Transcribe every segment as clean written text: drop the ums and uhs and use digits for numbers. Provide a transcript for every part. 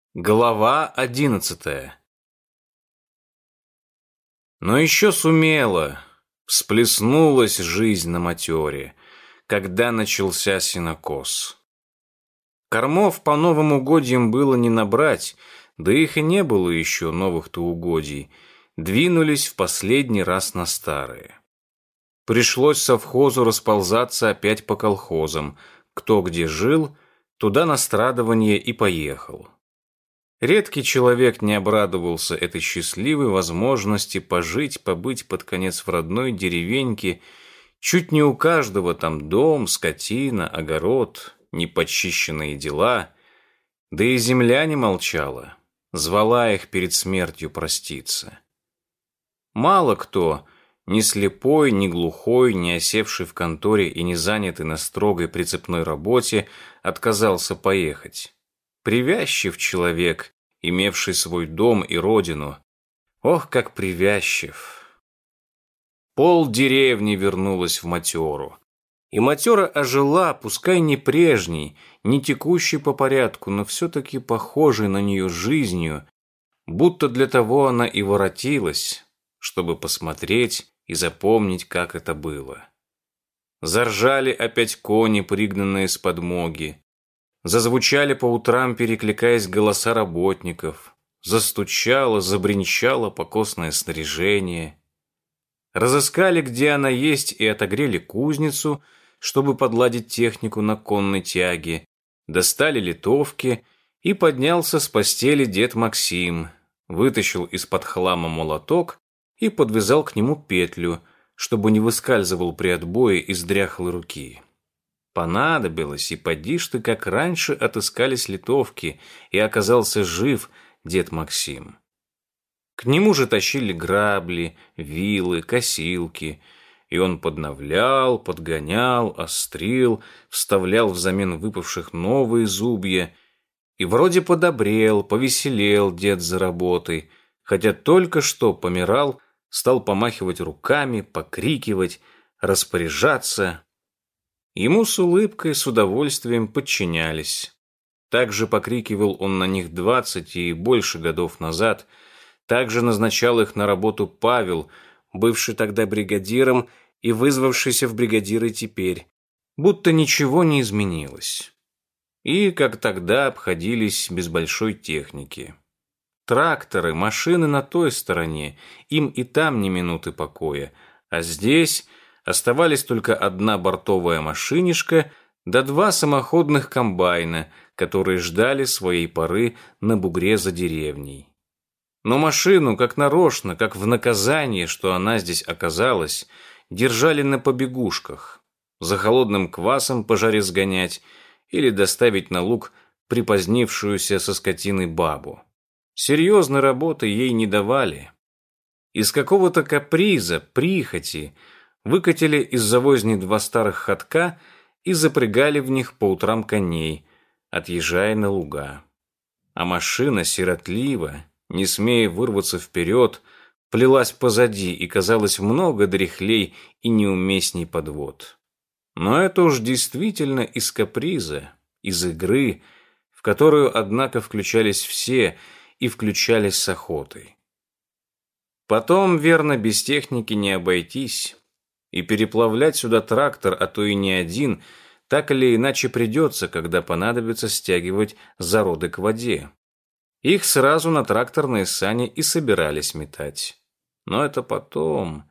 Глава 11. Но еще сумела, всплеснулась жизнь на матере, когда начался сенокос. Кормов по новым угодьям было не набрать, да их и не было еще новых-то угодий, двинулись в последний раз на старые. Пришлось совхозу расползаться опять по колхозам, кто где жил, туда на страдывание и поехал. Редкий человек не обрадовался этой счастливой возможности побыть под конец в родной деревеньке. Чуть не у каждого там дом, скотина, огород, неподчищенные дела. Да и земля не молчала, звала их перед смертью проститься. Мало кто, ни слепой, ни глухой, ни осевший в конторе и не занятый на строгой прицепной работе, отказался поехать. Привязчив человек, имевший свой дом и родину. Ох, как привязчив! Пол деревни вернулась в матеру. И матера ожила, пускай не прежней, не текущей по порядку, но все-таки похожей на нее жизнью, будто для того она и воротилась, чтобы посмотреть и запомнить, как это было. Заржали опять кони, пригнанные с подмоги. Зазвучали по утрам, перекликаясь голоса работников. Застучало, забринчало покосное снаряжение. Разыскали, где она есть, и отогрели кузницу, чтобы подладить технику на конной тяге. Достали литовки, и поднялся с постели дед Максим. Вытащил из-под хлама молоток и подвязал к нему петлю, чтобы не выскальзывал при отбое из дряхлой руки. Понадобилось, и поди ж ты, как раньше отыскались литовки, и оказался жив дед Максим. К нему же тащили грабли, вилы, косилки, и он подновлял, подгонял, острил, вставлял взамен выпавших новые зубья, и вроде подобрел, повеселел дед за работой, хотя только что помирал, стал помахивать руками, покрикивать, распоряжаться. Ему с улыбкой, с удовольствием подчинялись. Также покрикивал он на них 20 и больше годов назад. Также назначал их на работу Павел, бывший тогда бригадиром и вызвавшийся в бригадиры теперь. Будто ничего не изменилось. И, как тогда, обходились без большой техники. Тракторы, машины на той стороне, им и там ни минуты покоя, а здесь оставались только одна бортовая машинишка да 2 самоходных комбайна, которые ждали своей поры на бугре за деревней. Но машину, как нарочно, как в наказание, что она здесь оказалась, держали на побегушках, за холодным квасом по жаре сгонять или доставить на луг припозднившуюся со скотиной бабу. Серьезной работы ей не давали. Из какого-то каприза, прихоти, выкатили из завозни 2 старых ходка и запрягали в них по утрам коней, отъезжая на луга. А машина сиротливо, не смея вырваться вперед, плелась позади и казалась много дряхлей и неуместней подвод. Но это уж действительно из каприза, из игры, в которую, однако, включались все и включались с охотой. Потом, верно, без техники не обойтись. И переплавлять сюда трактор, а то и не один, так или иначе придется, когда понадобится стягивать зароды к воде. Их сразу на тракторные сани и собирались метать. Но это потом,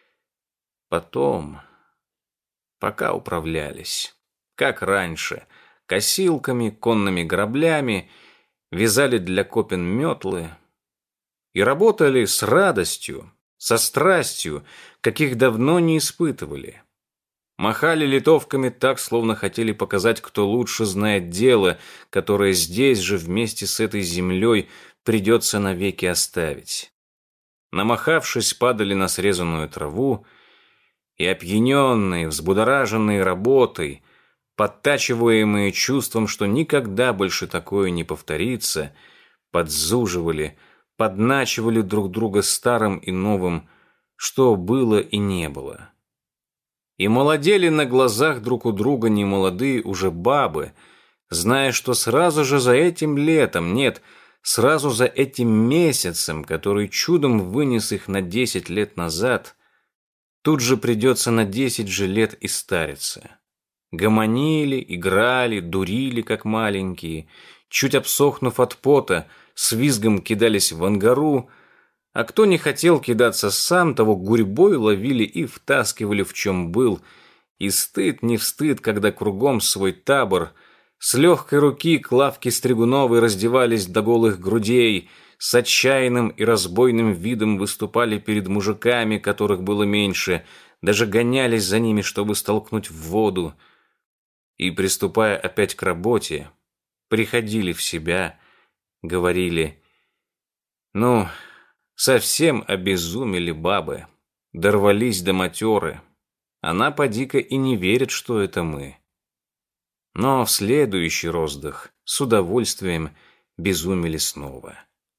пока управлялись. Как раньше, косилками, конными граблями, вязали для копен метлы и работали с радостью, со страстью, каких давно не испытывали. Махали литовками так, словно хотели показать, кто лучше знает дело, которое здесь же вместе с этой землей придется навеки оставить. Намахавшись, падали на срезанную траву, и опьяненные, взбудораженные работой, подтачиваемые чувством, что никогда больше такое не повторится, подзуживали, подначивали друг друга старым и новым, что было и не было. И молодели на глазах друг у друга немолодые уже бабы, зная, что сразу же за этим летом, нет, сразу за этим месяцем, который чудом вынес их на 10 лет назад, тут же придется на 10 же лет и стариться. Гомонили, играли, дурили, как маленькие, чуть обсохнув от пота, с визгом кидались в ангару, а кто не хотел кидаться сам, того гурьбой ловили и втаскивали в чем был, и стыд не встыд, когда кругом свой табор, с легкой руки к лавке Стригуновой раздевались до голых грудей, с отчаянным и разбойным видом выступали перед мужиками, которых было меньше, даже гонялись за ними, чтобы столкнуть в воду, и, приступая опять к работе, приходили в себя, говорили: «Ну, совсем обезумели бабы, дорвались до матеры. Она поди-ка и не верит, что это мы». Но в следующий роздых с удовольствием безумели снова.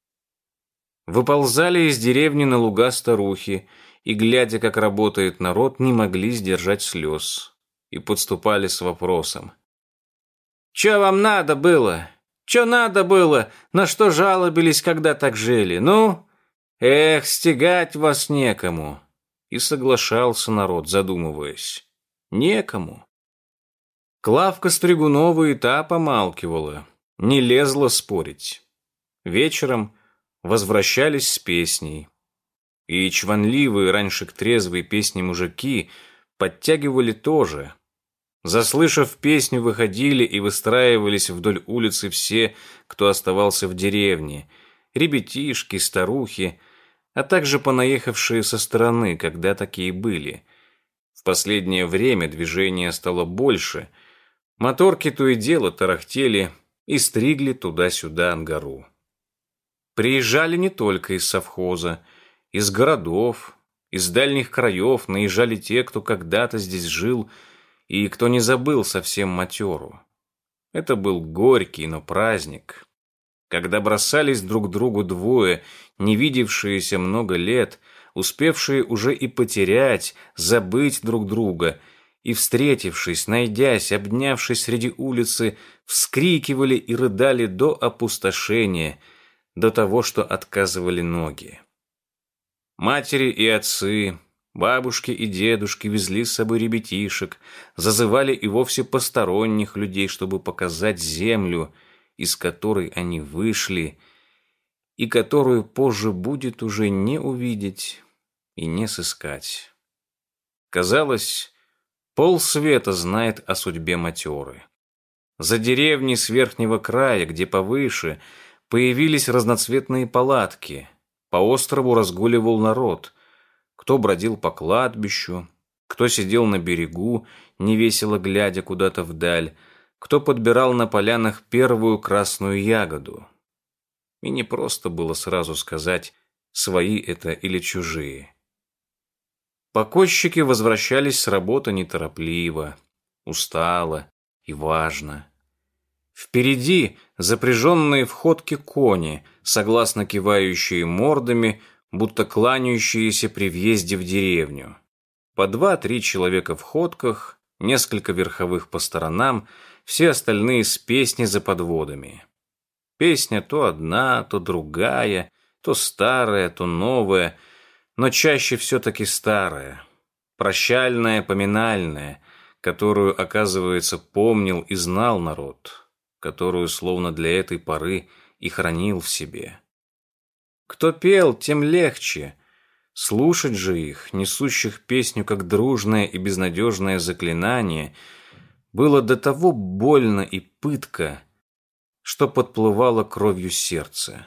Выползали из деревни на луга старухи и, глядя, как работает народ, не могли сдержать слез и подступали с вопросом: «Чё вам надо было? Чё надо было? На что жалобились, когда так жили? Ну? Эх, стягать вас некому». И соглашался народ, задумываясь: некому. Клавка Стригунова и та помалкивала, не лезла спорить. Вечером возвращались с песней. И чванливые раньше к трезвой песне мужики подтягивали тоже. Заслышав песню, выходили и выстраивались вдоль улицы все, кто оставался в деревне, ребятишки, старухи, а также понаехавшие со стороны, когда такие были. В последнее время движения стало больше, моторки то и дело тарахтели и стригли туда-сюда ангару. Приезжали не только из совхоза, из городов, из дальних краев наезжали те, кто когда-то здесь жил и кто не забыл совсем матеру. Это был горький, но праздник, когда бросались друг другу двое, не видевшиеся много лет, успевшие уже и потерять, забыть друг друга, и, встретившись, найдясь, обнявшись среди улицы, вскрикивали и рыдали до опустошения, до того, что отказывали ноги. Матери и отцы, бабушки и дедушки везли с собой ребятишек, зазывали и вовсе посторонних людей, чтобы показать землю, из которой они вышли, и которую позже будет уже не увидеть и не сыскать. Казалось, полсвета знает о судьбе матеры. За деревней с верхнего края, где повыше, появились разноцветные палатки. По острову разгуливал народ. Кто бродил по кладбищу, кто сидел на берегу, невесело глядя куда-то вдаль, кто подбирал на полянах первую красную ягоду. И не просто было сразу сказать, свои это или чужие. Покойщики возвращались с работы неторопливо, устало и важно. Впереди запряженные в ходки кони, согласно кивающие мордами, будто кланяющиеся при въезде в деревню. По 2-3 человека в ходках, несколько верховых по сторонам, все остальные с песней за подводами. Песня то одна, то другая, то старая, то новая, но чаще все-таки старая, прощальная, поминальная, которую, оказывается, помнил и знал народ, которую, словно для этой поры, и хранил в себе. Кто пел, тем легче. Слушать же их, несущих песню как дружное и безнадежное заклинание, было до того больно и пытко, что подплывало кровью сердце.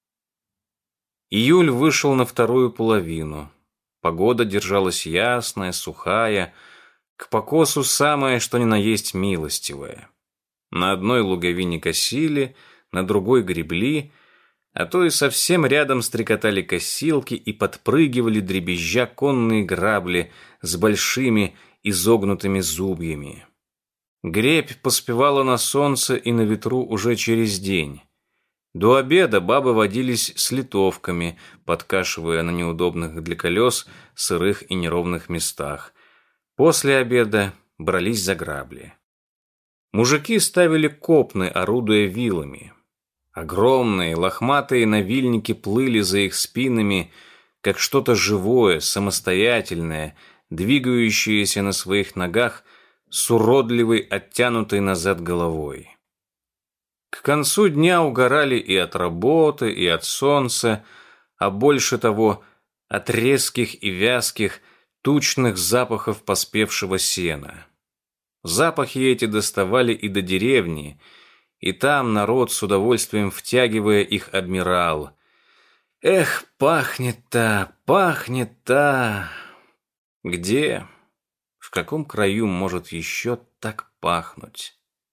Июль вышел на вторую половину. Погода держалась ясная, сухая, к покосу самое, что ни на есть милостивое. На одной луговине косили, на другой гребли, а то и совсем рядом стрекотали косилки и подпрыгивали дребезжа конные грабли с большими изогнутыми зубьями. Гребь поспевала на солнце и на ветру уже через день. До обеда бабы водились с литовками, подкашивая на неудобных для колес сырых и неровных местах. После обеда брались за грабли. Мужики ставили копны, орудуя вилами. Огромные, лохматые навильники плыли за их спинами, как что-то живое, самостоятельное, двигающееся на своих ногах с уродливой, оттянутой назад головой. К концу дня угорали и от работы, и от солнца, а больше того, от резких и вязких, тучных запахов поспевшего сена. Запахи эти доставали и до деревни, и там народ с удовольствием втягивая их обмирал. Эх, пахнет-то, пахнет-то! Где? В каком краю может еще так пахнуть?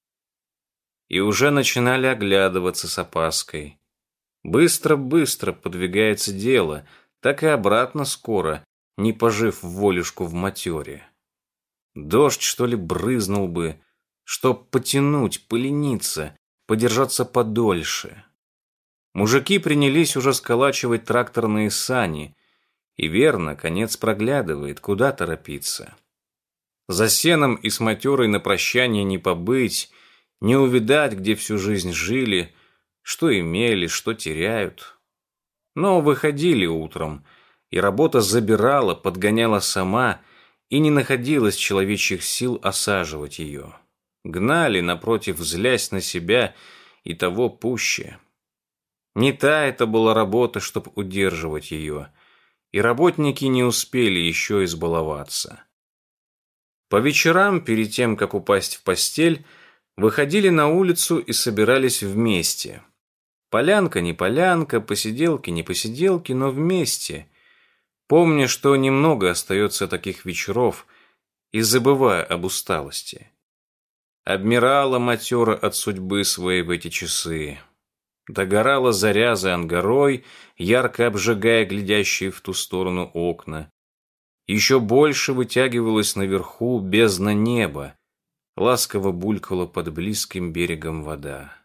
И уже начинали оглядываться с опаской. Быстро-быстро подвигается дело, так и обратно скоро, не пожив волюшку в матере. Дождь, что ли, брызнул бы, чтоб потянуть, полениться, подержаться подольше. Мужики принялись уже сколачивать тракторные сани, и верно, конец проглядывает, куда торопиться. За сеном и с матерой на прощание не побыть, не увидать, где всю жизнь жили, что имели, что теряют. Но выходили утром, и работа забирала, подгоняла сама, и не находилось человечьих сил осаживать ее. Гнали, напротив, злясь на себя, и того пуще. Не та это была работа, чтоб удерживать ее, и работники не успели еще избаловаться. По вечерам, перед тем, как упасть в постель, выходили на улицу и собирались вместе. Полянка не полянка, посиделки не посиделки, но вместе. Помня, что немного остается таких вечеров, и забывая об усталости. Обмирала матера от судьбы своей в эти часы. Догорала заря за ангарой, ярко обжигая глядящие в ту сторону окна. Еще больше вытягивалась наверху бездна неба, ласково булькала под близким берегом вода.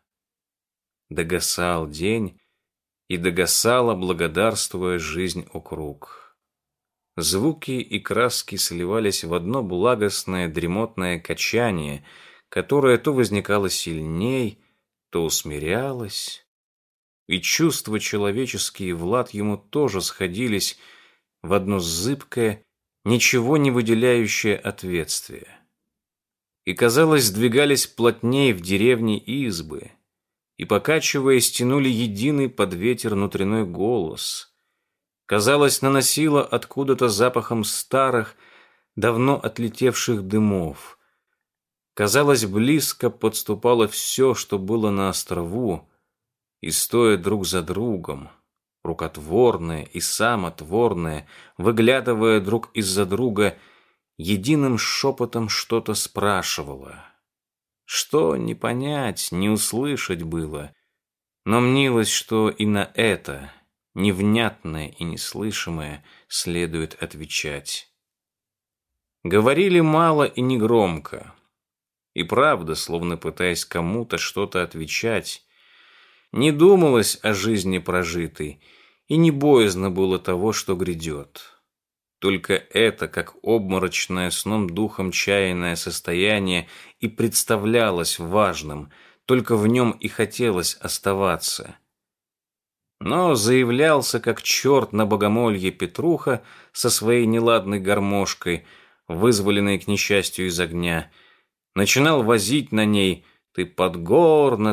Догасал день, и догасала, благодарствуя, жизнь округ. Звуки и краски сливались в одно благостное дремотное качание, которое то возникало сильней, то усмирялось, и чувства человеческие в лад ему тоже сходились в одно зыбкое, ничего не выделяющее ответствие. И, казалось, сдвигались плотней в деревне избы, и, покачиваясь, тянули единый под ветер внутренний голос. Казалось, наносило откуда-то запахом старых, давно отлетевших дымов. Казалось, близко подступало все, что было на острову, и, стоя друг за другом, рукотворное и самотворное, выглядывая друг из-за друга, единым шепотом что-то спрашивало. Что не понять, не услышать было, но мнилось, что и на это, невнятное и неслышимое, следует отвечать. Говорили мало и негромко. И правда, словно пытаясь кому-то что-то отвечать, не думалось о жизни прожитой, и не боязно было того, что грядет. Только это, как обморочное сном духом чаянное состояние, и представлялось важным, только в нем и хотелось оставаться. Но заявлялся, как черт на богомолье Петруха со своей неладной гармошкой, вызволенной, к несчастью, из огня, начинал возить на ней ты подгорно»,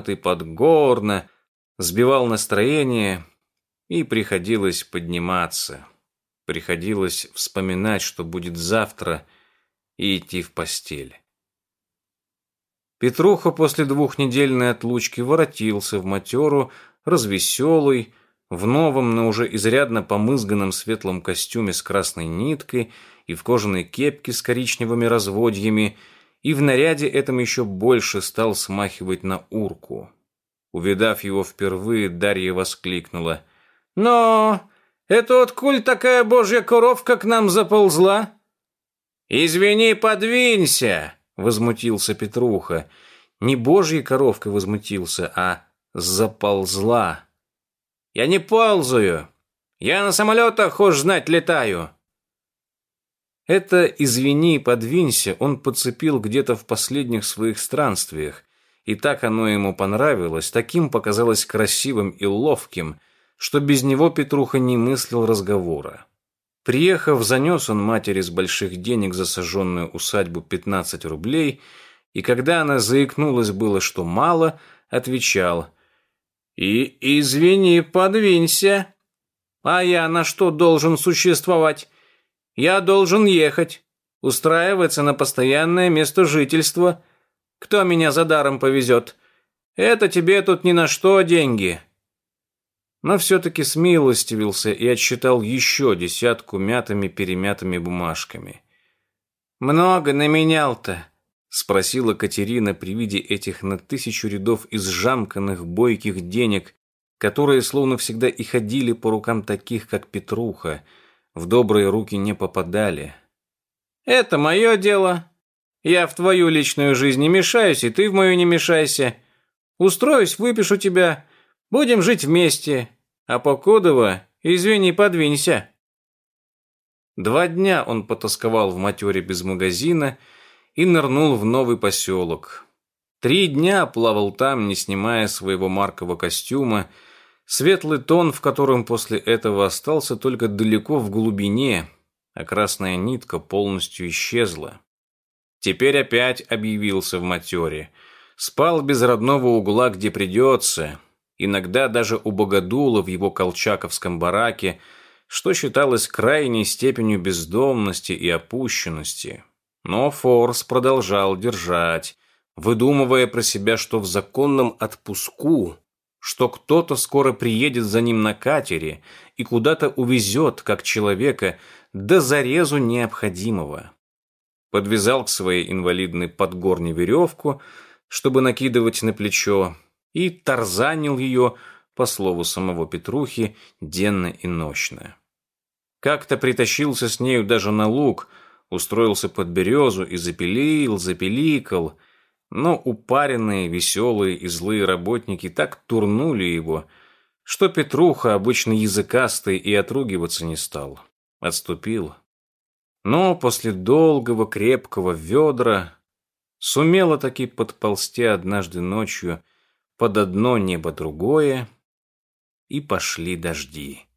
сбивал настроение, и приходилось подниматься. Приходилось вспоминать, что будет завтра, и идти в постель. Петруха после двухнедельной отлучки воротился в матеру, развеселый, в новом, но уже изрядно помызганном светлом костюме с красной ниткой и в кожаной кепке с коричневыми разводьями, и в наряде этом еще больше стал смахивать на урку. Увидав его впервые, Дарья воскликнула: «Но это откуль такая божья коровка к нам заползла?» «Извини, подвинься!» — возмутился Петруха. Не божьей коровкой возмутился, а заползла. «Я не ползаю. Я на самолетах, хошь знать, летаю». Это «извини, подвинься» он подцепил где-то в последних своих странствиях И так оно ему понравилось, таким показалось красивым и ловким, что без него Петруха не мыслил разговора. Приехав, занес он матери с больших денег за сожженную усадьбу 15 рублей, и когда она заикнулась было, что мало, отвечал: «И извини, подвинься. А я на что должен существовать? Я должен ехать, устраиваться на постоянное место жительства. Кто меня за даром повезет? Это тебе тут ни на что деньги». Но все-таки смилостивился и отсчитал еще 10 мятыми-перемятыми бумажками. «Много наменял-то?» — спросила Катерина при виде этих на 1000 рядов изжамканных бойких денег, которые словно всегда и ходили по рукам таких, как Петруха, в добрые руки не попадали. «Это мое дело. Я в твою личную жизнь не мешаюсь, и ты в мою не мешайся. Устроюсь, выпишу тебя, будем жить вместе. А покудова, извини, подвинься». 2 дня он потасковал в матере без магазина и нырнул в новый поселок. 3 дня плавал там, не снимая своего маркового костюма, светлый тон, в котором после этого остался только далеко в глубине, а красная нитка полностью исчезла. Теперь опять объявился в матере, спал без родного угла, где придется, иногда даже у богодула в его колчаковском бараке, что считалось крайней степенью бездомности и опущенности. Но Форс продолжал держать, выдумывая про себя, что в законном отпуску, что кто-то скоро приедет за ним на катере и куда-то увезет, как человека, до зарезу необходимого. Подвязал к своей инвалидной подгорне веревку, чтобы накидывать на плечо, и тарзанил ее, по слову самого Петрухи, денно и нощно. Как-то притащился с нею даже на луг, устроился под березу и запеликал, но упаренные, веселые и злые работники так турнули его, что Петруха, обычно языкастый, и отругиваться не стал, отступил. Но после долгого крепкого ведра сумела таки подползти однажды ночью под одно небо другое, и пошли дожди.